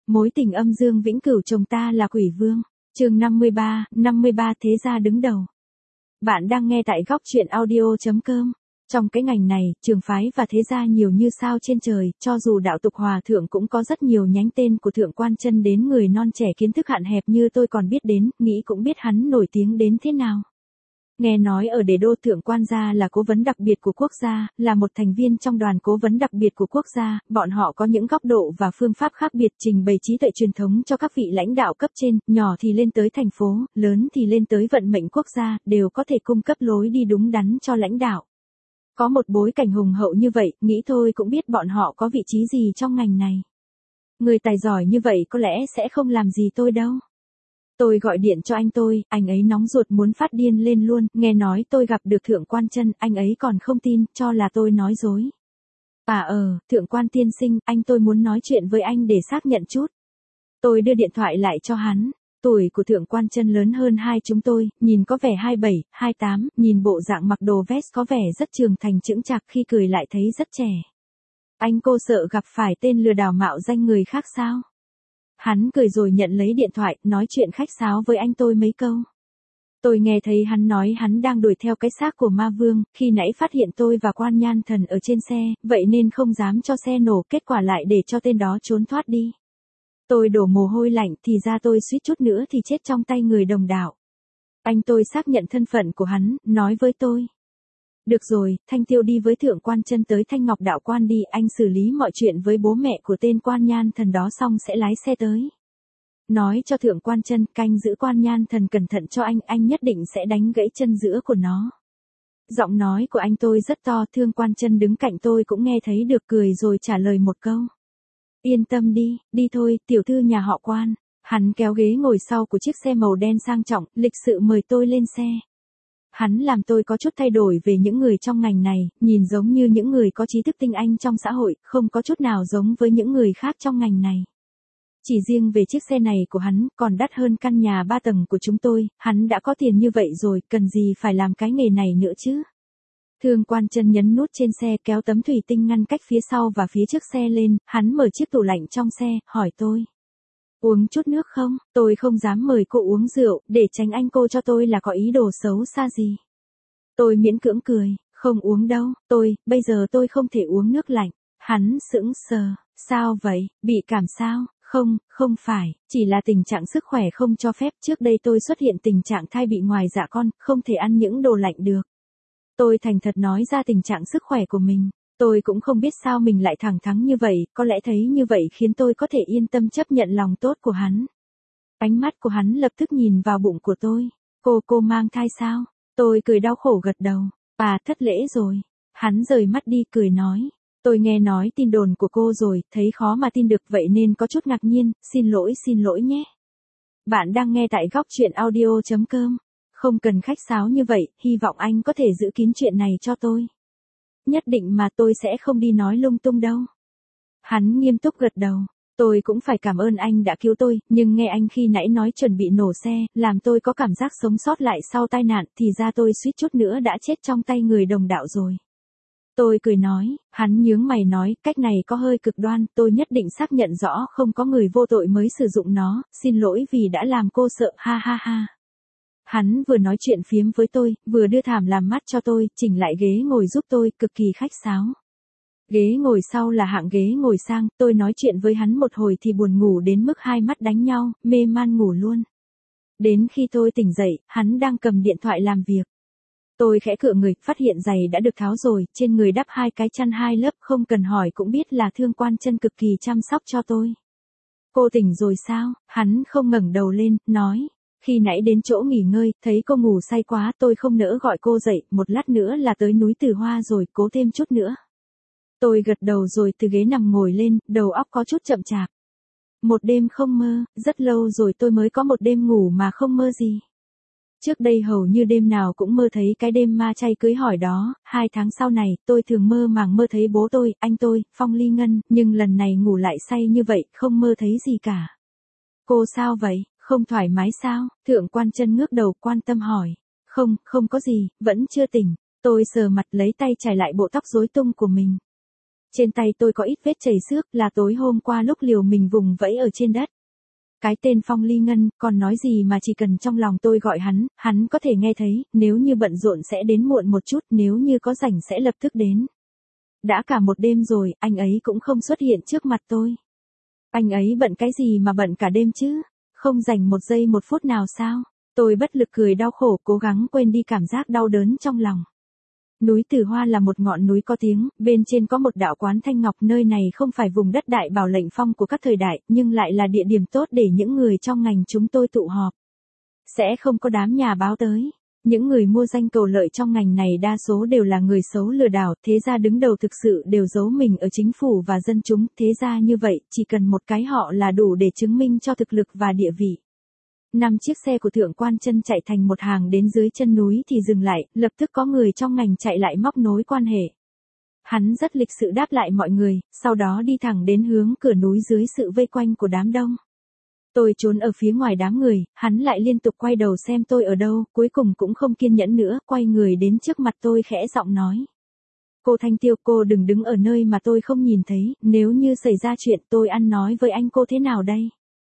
Mối tình âm dương vĩnh cửu chồng ta là quỷ vương. Chương 53 thế gia đứng đầu. Bạn đang nghe tại góc truyện audio.com. Trong cái ngành này, trường phái và thế gia nhiều như sao trên trời, cho dù đạo tục hòa thượng cũng có rất nhiều nhánh tên của thượng quan chân đến người non trẻ kiến thức hạn hẹp như tôi còn biết đến, nghĩ cũng biết hắn nổi tiếng đến thế nào. Nghe nói ở đế đô thượng quan gia là cố vấn đặc biệt của quốc gia, là một thành viên trong đoàn cố vấn đặc biệt của quốc gia, bọn họ có những góc độ và phương pháp khác biệt trình bày trí tuệ truyền thống cho các vị lãnh đạo cấp trên, nhỏ thì lên tới thành phố, lớn thì lên tới vận mệnh quốc gia, đều có thể cung cấp lối đi đúng đắn cho lãnh đạo. Có một bối cảnh hùng hậu như vậy, nghĩ thôi cũng biết bọn họ có vị trí gì trong ngành này. Người tài giỏi như vậy có lẽ sẽ không làm gì tôi đâu. Tôi gọi điện cho anh ấy nóng ruột muốn phát điên lên luôn, nghe nói tôi gặp được thượng quan chân, anh ấy còn không tin, cho là tôi nói dối. Thượng quan tiên sinh, tôi muốn nói chuyện với anh để xác nhận chút. Tôi đưa điện thoại lại cho hắn. Tuổi của thượng quan chân lớn hơn hai chúng tôi, nhìn có vẻ 27, 28, nhìn bộ dạng mặc đồ vest có vẻ rất trưởng thành chững chạc, khi cười lại thấy rất trẻ. Cô sợ gặp phải tên lừa đảo mạo danh người khác sao? Hắn cười rồi nhận lấy điện thoại, nói chuyện khách sáo với tôi mấy câu. Tôi nghe thấy hắn nói hắn đang đuổi theo cái xác của ma vương, khi nãy phát hiện tôi và quan nhan thần ở trên xe, vậy nên không dám cho xe nổ, kết quả lại để cho tên đó trốn thoát đi. Tôi đổ mồ hôi lạnh, thì ra tôi suýt chút nữa thì chết trong tay người đồng đạo. Tôi xác nhận thân phận của hắn, nói với tôi. Được rồi, Thanh Tiêu đi với thượng quan chân tới Thanh Ngọc đạo quan đi, anh xử lý mọi chuyện với bố mẹ của tên quan nhan thần đó xong sẽ lái xe tới. Nói cho thượng quan chân canh giữ quan nhan thần cẩn thận cho anh nhất định sẽ đánh gãy chân giữa của nó. Giọng nói của tôi rất to, thượng quan chân đứng cạnh tôi cũng nghe thấy được, cười rồi trả lời một câu. Yên tâm đi thôi, tiểu thư nhà họ Quan. Hắn kéo ghế ngồi sau của chiếc xe màu đen sang trọng, lịch sự mời tôi lên xe. Hắn làm tôi có chút thay đổi về những người trong ngành này, nhìn giống như những người có trí thức tinh anh trong xã hội, không có chút nào giống với những người khác trong ngành này. Chỉ riêng về chiếc xe này của hắn, còn đắt hơn căn nhà 3 tầng của chúng tôi, hắn đã có tiền như vậy rồi, cần gì phải làm cái nghề này nữa chứ. Thượng quan chân nhấn nút trên xe, kéo tấm thủy tinh ngăn cách phía sau và phía trước xe lên, hắn mở chiếc tủ lạnh trong xe, hỏi tôi. Uống chút nước không? Tôi không dám mời cô uống rượu, để tránh cô cho tôi là có ý đồ xấu xa gì. Tôi miễn cưỡng cười, không uống đâu, bây giờ tôi không thể uống nước lạnh. Hắn sững sờ, sao vậy, bị cảm sao? Không phải, chỉ là tình trạng sức khỏe không cho phép, trước đây tôi xuất hiện tình trạng thai bị ngoài dạ con, không thể ăn những đồ lạnh được. Tôi thành thật nói ra tình trạng sức khỏe của mình. Tôi cũng không biết sao mình lại thẳng thắn như vậy, có lẽ thấy như vậy khiến tôi có thể yên tâm chấp nhận lòng tốt của hắn. Ánh mắt của hắn lập tức nhìn vào bụng của tôi. Cô mang thai sao? Tôi cười đau khổ gật đầu. Thất lễ rồi. Hắn rời mắt đi cười nói. Tôi nghe nói tin đồn của cô rồi, thấy khó mà tin được vậy nên có chút ngạc nhiên, xin lỗi nhé. Bạn đang nghe tại góc truyện audio.com. Không cần khách sáo như vậy, hy vọng anh có thể giữ kín chuyện này cho tôi. Nhất định mà tôi sẽ không đi nói lung tung đâu. Hắn nghiêm túc gật đầu. Tôi cũng phải cảm ơn anh đã cứu tôi, nhưng nghe anh khi nãy nói chuẩn bị nổ xe, làm tôi có cảm giác sống sót lại sau tai nạn, thì ra tôi suýt chút nữa đã chết trong tay người đồng đạo rồi. Tôi cười nói, hắn nhướng mày nói, cách này có hơi cực đoan, tôi nhất định xác nhận rõ không có người vô tội mới sử dụng nó, xin lỗi vì đã làm cô sợ, ha ha ha. Hắn vừa nói chuyện phiếm với tôi, vừa đưa thảm làm mát cho tôi, chỉnh lại ghế ngồi giúp tôi, cực kỳ khách sáo. Ghế ngồi sau là hạng ghế ngồi sang, tôi nói chuyện với hắn một hồi thì buồn ngủ đến mức hai mắt đánh nhau, mê man ngủ luôn. Đến khi tôi tỉnh dậy, hắn đang cầm điện thoại làm việc. Tôi khẽ cựa người, phát hiện giày đã được tháo rồi, trên người đắp 2 cái chăn 2 lớp, không cần hỏi cũng biết là thượng quan chân cực kỳ chăm sóc cho tôi. Cô tỉnh rồi sao? Hắn không ngẩng đầu lên, nói. Khi nãy đến chỗ nghỉ ngơi, thấy cô ngủ say quá, tôi không nỡ gọi cô dậy, một lát nữa là tới núi Từ Hoa rồi, cố thêm chút nữa. Tôi gật đầu rồi từ ghế nằm ngồi lên, đầu óc có chút chậm chạp. Một đêm không mơ, rất lâu rồi tôi mới có một đêm ngủ mà không mơ gì. Trước đây hầu như đêm nào cũng mơ thấy cái đêm ma chay cưới hỏi đó, 2 tháng sau này, tôi thường mơ màng mơ thấy bố tôi, anh tôi, Phong Ly Ngân, nhưng lần này ngủ lại say như vậy, không mơ thấy gì cả. Cô sao vậy? Không thoải mái sao? Thượng quan chân ngước đầu quan tâm hỏi. Không có gì, vẫn chưa tỉnh. Tôi sờ mặt lấy tay chải lại bộ tóc rối tung của mình. Trên tay tôi có ít vết chảy xước là tối hôm qua lúc liều mình vùng vẫy ở trên đất. Cái tên Phong Ly Ngân, còn nói gì mà chỉ cần trong lòng tôi gọi hắn có thể nghe thấy, nếu như bận rộn sẽ đến muộn một chút, nếu như có rảnh sẽ lập tức đến. Đã cả một đêm rồi, anh ấy cũng không xuất hiện trước mặt tôi. Anh ấy bận cái gì mà bận cả đêm chứ? Không dành một giây một phút nào sao? Tôi bất lực cười đau khổ, cố gắng quên đi cảm giác đau đớn trong lòng. Núi Tử Hoa là một ngọn núi có tiếng, bên trên có một đạo quán thanh ngọc, nơi này không phải vùng đất đại bảo lệnh phong của các thời đại, nhưng lại là địa điểm tốt để những người trong ngành chúng tôi tụ họp. Sẽ không có đám nhà báo tới. Những người mua danh cầu lợi trong ngành này đa số đều là người xấu lừa đảo, thế gia đứng đầu thực sự đều giấu mình ở chính phủ và dân chúng, thế gia như vậy, chỉ cần một cái họ là đủ để chứng minh cho thực lực và địa vị. 5 chiếc xe của Thượng Quan Chân chạy thành một hàng đến dưới chân núi thì dừng lại, lập tức có người trong ngành chạy lại móc nối quan hệ. Hắn rất lịch sự đáp lại mọi người, sau đó đi thẳng đến hướng cửa núi dưới sự vây quanh của đám đông. Tôi trốn ở phía ngoài đám người, hắn lại liên tục quay đầu xem tôi ở đâu, cuối cùng cũng không kiên nhẫn nữa, quay người đến trước mặt tôi khẽ giọng nói. Cô Thanh Tiêu, cô đừng đứng ở nơi mà tôi không nhìn thấy, nếu như xảy ra chuyện tôi ăn nói với anh cô thế nào đây?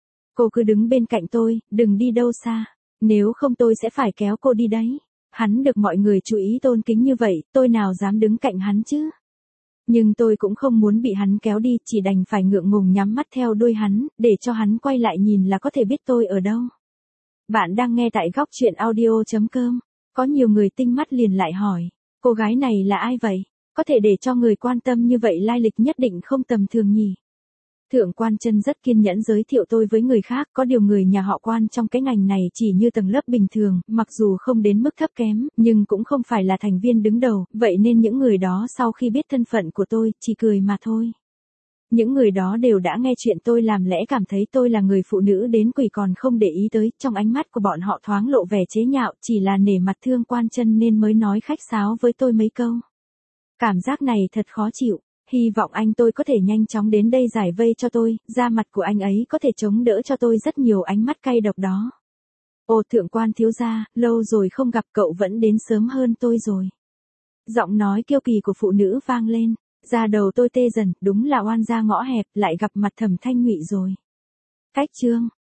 Cô cứ đứng bên cạnh tôi, đừng đi đâu xa, nếu không tôi sẽ phải kéo cô đi đấy. Hắn được mọi người chú ý tôn kính như vậy, tôi nào dám đứng cạnh hắn chứ? Nhưng tôi cũng không muốn bị hắn kéo đi, chỉ đành phải ngượng ngùng nhắm mắt theo đuôi hắn, để cho hắn quay lại nhìn là có thể biết tôi ở đâu. Bạn đang nghe tại góc truyện audio.com. Có nhiều người tinh mắt liền lại hỏi, cô gái này là ai vậy? Có thể để cho người quan tâm như vậy, lai lịch nhất định không tầm thường nhỉ? Thượng Quan Chân rất kiên nhẫn giới thiệu tôi với người khác, có điều người nhà họ Quan trong cái ngành này chỉ như tầng lớp bình thường, mặc dù không đến mức thấp kém, nhưng cũng không phải là thành viên đứng đầu, vậy nên những người đó sau khi biết thân phận của tôi, chỉ cười mà thôi. Những người đó đều đã nghe chuyện tôi làm lẽ cảm thấy tôi là người phụ nữ đến quỷ còn không để ý tới, trong ánh mắt của bọn họ thoáng lộ vẻ chế nhạo, chỉ là nể mặt Thượng Quan Chân nên mới nói khách sáo với tôi mấy câu. Cảm giác này thật khó chịu. Hy vọng anh tôi có thể nhanh chóng đến đây giải vây cho tôi, da mặt của anh ấy có thể chống đỡ cho tôi rất nhiều ánh mắt cay độc đó. Ồ Thượng Quan thiếu gia, lâu rồi không gặp, cậu vẫn đến sớm hơn tôi rồi. Giọng nói kiêu kỳ của phụ nữ vang lên, da đầu tôi tê dần, đúng là oan gia ngõ hẹp, lại gặp mặt Thẩm Thanh Ngụy rồi. Cách chương